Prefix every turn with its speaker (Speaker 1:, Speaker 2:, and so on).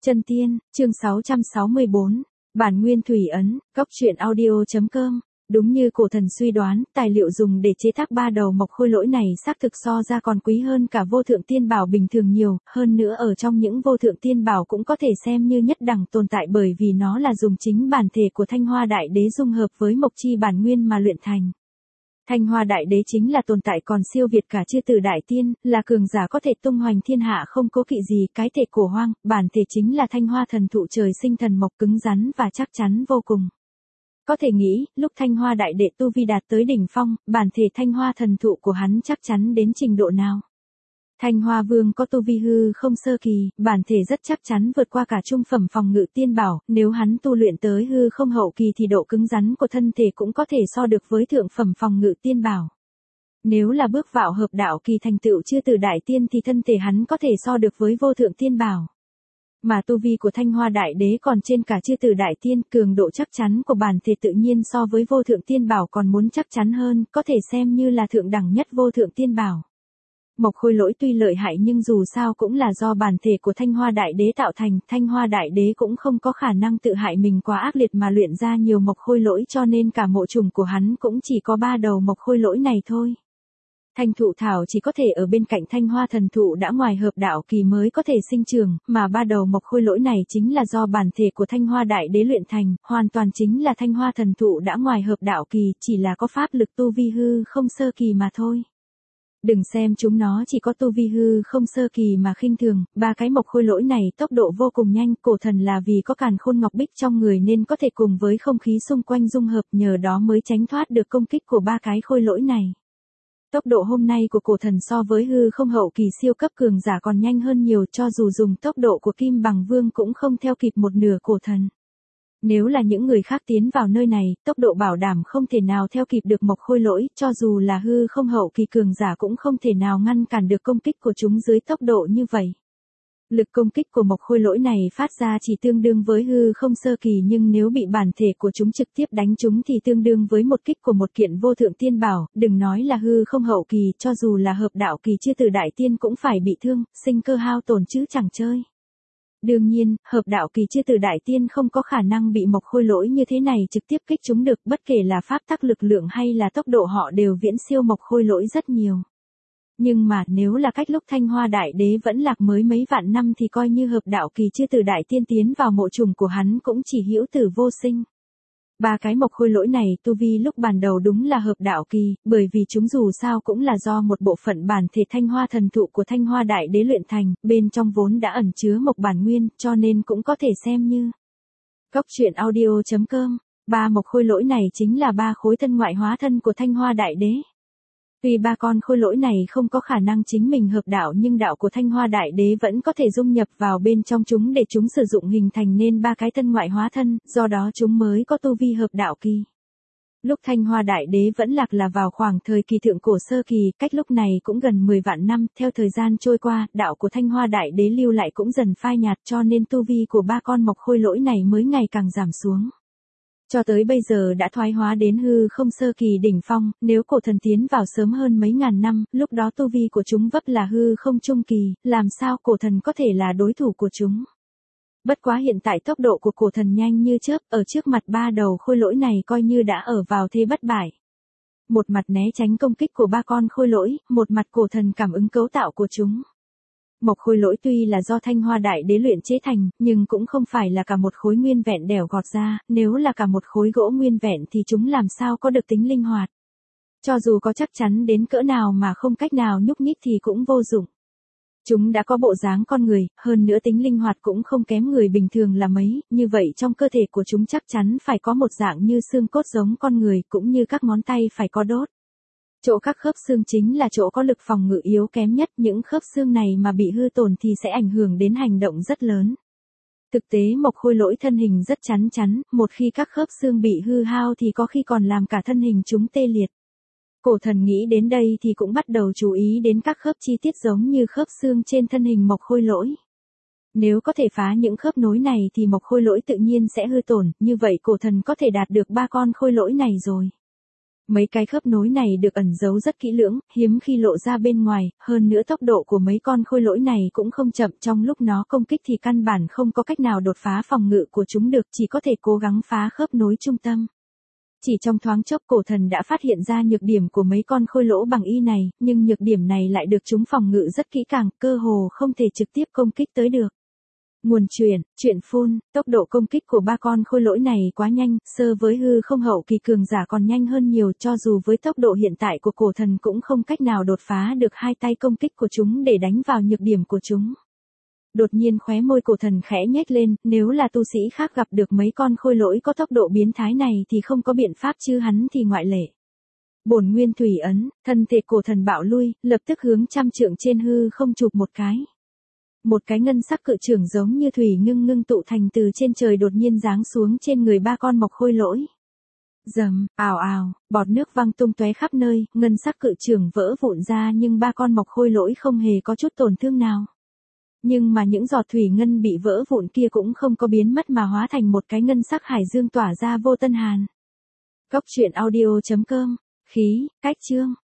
Speaker 1: Chân tiên, chương 664, bản nguyên thủy ấn, góc truyện audio.com. Đúng như cổ thần suy đoán, tài liệu dùng để chế tác ba đầu mộc khôi lỗi này xác thực so ra còn quý hơn cả vô thượng tiên bảo bình thường nhiều, hơn nữa ở trong những vô thượng tiên bảo cũng có thể xem như nhất đẳng tồn tại bởi vì nó là dùng chính bản thể của Thanh Hoa Đại Đế dung hợp với mộc chi bản nguyên mà luyện thành. Thanh Hoa Đại Đế chính là tồn tại còn siêu việt cả chư tử đại tiên, là cường giả có thể tung hoành thiên hạ không cố kỵ gì, cái thể cổ hoang, bản thể chính là Thanh Hoa thần thụ trời sinh thần mộc cứng rắn và chắc chắn vô cùng. Có thể nghĩ, lúc Thanh Hoa Đại Đệ tu vi đạt tới đỉnh phong, bản thể Thanh Hoa thần thụ của hắn chắc chắn đến trình độ nào. Thanh Hoa Vương có tu vi hư không sơ kỳ, bản thể rất chắc chắn vượt qua cả trung phẩm phòng ngự tiên bảo, nếu hắn tu luyện tới hư không hậu kỳ thì độ cứng rắn của thân thể cũng có thể so được với thượng phẩm phòng ngự tiên bảo. Nếu là bước vào hợp đạo kỳ thành tựu chư tử đại tiên thì thân thể hắn có thể so được với vô thượng tiên bảo. Mà tu vi của Thanh Hoa Đại Đế còn trên cả chư tử đại tiên, cường độ chắc chắn của bản thể tự nhiên so với vô thượng tiên bảo còn muốn chắc chắn hơn, có thể xem như là thượng đẳng nhất vô thượng tiên bảo. Mộc khôi lỗi tuy lợi hại nhưng dù sao cũng là do bản thể của Thanh Hoa Đại Đế tạo thành, Thanh Hoa Đại Đế cũng không có khả năng tự hại mình quá ác liệt mà luyện ra nhiều mộc khôi lỗi, cho nên cả mộ trùng của hắn cũng chỉ có 3 đầu mộc khôi lỗi này thôi. Thanh thụ thảo chỉ có thể ở bên cạnh Thanh Hoa thần thụ đã ngoài hợp đạo kỳ mới có thể sinh trưởng, mà 3 đầu mộc khôi lỗi này chính là do bản thể của Thanh Hoa Đại Đế luyện thành, hoàn toàn chính là Thanh Hoa thần thụ đã ngoài hợp đạo kỳ, chỉ là có pháp lực tu vi hư không sơ kỳ mà thôi. Đừng xem chúng nó chỉ có tu vi hư không sơ kỳ mà khinh thường, 3 cái mộc khôi lỗi này tốc độ vô cùng nhanh, cổ thần là vì có càn khôn ngọc bích trong người nên có thể cùng với không khí xung quanh dung hợp, nhờ đó mới tránh thoát được công kích của 3 cái khôi lỗi này. Tốc độ hôm nay của cổ thần so với hư không hậu kỳ siêu cấp cường giả còn nhanh hơn nhiều, cho dù dùng tốc độ của Kim Bằng Vương cũng không theo kịp một nửa cổ thần. Nếu là những người khác tiến vào nơi này, tốc độ bảo đảm không thể nào theo kịp được mộc khôi lỗi, cho dù là hư không hậu kỳ cường giả cũng không thể nào ngăn cản được công kích của chúng dưới tốc độ như vậy. Lực công kích của mộc khôi lỗi này phát ra chỉ tương đương với hư không sơ kỳ, nhưng nếu bị bản thể của chúng trực tiếp đánh chúng thì tương đương với một kích của một kiện vô thượng tiên bảo, đừng nói là hư không hậu kỳ, cho dù là hợp đạo kỳ chư tử đại tiên cũng phải bị thương, sinh cơ hao tổn chứ chẳng chơi. Đương nhiên, hợp đạo kỳ chư tử đại tiên không có khả năng bị mộc khôi lỗi như thế này trực tiếp kích chúng được, bất kể là pháp tắc lực lượng hay là tốc độ họ đều viễn siêu mộc khôi lỗi rất nhiều. Nhưng mà nếu là cách lúc Thanh Hoa Đại Đế vẫn lạc mới mấy vạn năm thì coi như hợp đạo kỳ chư tử đại tiên tiến vào mộ trùng của hắn cũng chỉ hữu tử vô sinh. 3 cái mộc khôi lỗi này tu vi lúc ban đầu đúng là hợp đạo kỳ, bởi vì chúng dù sao cũng là do một bộ phận bản thể Thanh Hoa thần thụ của Thanh Hoa Đại Đế luyện thành, bên trong vốn đã ẩn chứa mộc bản nguyên, cho nên cũng có thể xem như. Góc truyện audio.com, 3 mộc khôi lỗi này chính là 3 khối thân ngoại hóa thân của Thanh Hoa Đại Đế. Tuy 3 con khôi lỗi này không có khả năng chính mình hợp đạo nhưng đạo của Thanh Hoa Đại Đế vẫn có thể dung nhập vào bên trong chúng để chúng sử dụng hình thành nên 3 cái thân ngoại hóa thân, do đó chúng mới có tu vi hợp đạo kỳ. Lúc Thanh Hoa Đại Đế vẫn lạc là vào khoảng thời kỳ thượng cổ sơ kỳ, cách lúc này cũng gần 10 vạn năm, theo thời gian trôi qua, đạo của Thanh Hoa Đại Đế lưu lại cũng dần phai nhạt, cho nên tu vi của 3 con mộc khôi lỗi này mới ngày càng giảm xuống. Cho tới bây giờ đã thoái hóa đến hư không sơ kỳ đỉnh phong, nếu cổ thần tiến vào sớm hơn mấy ngàn năm, lúc đó tu vi của chúng vấp là hư không trung kỳ, làm sao cổ thần có thể là đối thủ của chúng. Bất quá hiện tại tốc độ của cổ thần nhanh như chớp, ở trước mặt 3 đầu khôi lỗi này coi như đã ở vào thế bất bại. Một mặt né tránh công kích của 3 con khôi lỗi, một mặt cổ thần cảm ứng cấu tạo của chúng. Mộc khôi lỗi tuy là do Thanh Hoa Đại Đế luyện chế thành, nhưng cũng không phải là cả một khối nguyên vẹn đẻo gọt ra, nếu là cả một khối gỗ nguyên vẹn thì chúng làm sao có được tính linh hoạt. Cho dù có chắc chắn đến cỡ nào mà không cách nào nhúc nhích thì cũng vô dụng. Chúng đã có bộ dáng con người, hơn nữa tính linh hoạt cũng không kém người bình thường là mấy, như vậy trong cơ thể của chúng chắc chắn phải có một dạng như xương cốt giống con người, cũng như các ngón tay phải có đốt. Chỗ các khớp xương chính là chỗ có lực phòng ngự yếu kém nhất, những khớp xương này mà bị hư tổn thì sẽ ảnh hưởng đến hành động rất lớn. Thực tế mộc khôi lỗi thân hình rất chắn chắn, một khi các khớp xương bị hư hao thì có khi còn làm cả thân hình chúng tê liệt. Cổ thần nghĩ đến đây thì cũng bắt đầu chú ý đến các khớp chi tiết giống như khớp xương trên thân hình mộc khôi lỗi. Nếu có thể phá những khớp nối này thì mộc khôi lỗi tự nhiên sẽ hư tổn, như vậy cổ thần có thể đạt được 3 con khôi lỗi này rồi. Mấy cái khớp nối này được ẩn giấu rất kỹ lưỡng, hiếm khi lộ ra bên ngoài, hơn nữa tốc độ của mấy con khôi lỗi này cũng không chậm, trong lúc nó công kích thì căn bản không có cách nào đột phá phòng ngự của chúng được, chỉ có thể cố gắng phá khớp nối trung tâm. Chỉ trong thoáng chốc cổ thần đã phát hiện ra nhược điểm của mấy con khôi lỗ bằng y này, nhưng nhược điểm này lại được chúng phòng ngự rất kỹ càng, cơ hồ không thể trực tiếp công kích tới được. Nguồn chuyện phun, tốc độ công kích của ba con khôi lỗi này quá nhanh, sơ với hư không hậu kỳ cường giả còn nhanh hơn nhiều, cho dù với tốc độ hiện tại của cổ thần cũng không cách nào đột phá được hai tay công kích của chúng để đánh vào nhược điểm của chúng. Đột nhiên khóe môi cổ thần khẽ nhếch lên, nếu là tu sĩ khác gặp được mấy con khôi lỗi có tốc độ biến thái này thì không có biện pháp, chứ hắn thì ngoại lệ. Bổn nguyên thủy ấn, thân thể cổ thần bạo lui, lập tức hướng trăm trượng trên hư không chụp một cái. Một cái ngân sắc cự trưởng giống như thủy ngưng tụ thành từ trên trời đột nhiên giáng xuống trên người ba con mộc khôi lỗi. Rầm, ào ào, bọt nước văng tung tóe khắp nơi, ngân sắc cự trưởng vỡ vụn ra nhưng ba con mộc khôi lỗi không hề có chút tổn thương nào. Nhưng mà những giọt thủy ngân bị vỡ vụn kia cũng không có biến mất mà hóa thành một cái ngân sắc hải dương tỏa ra vô tân hàn. Cốc truyện audio.com, khí, cách chương.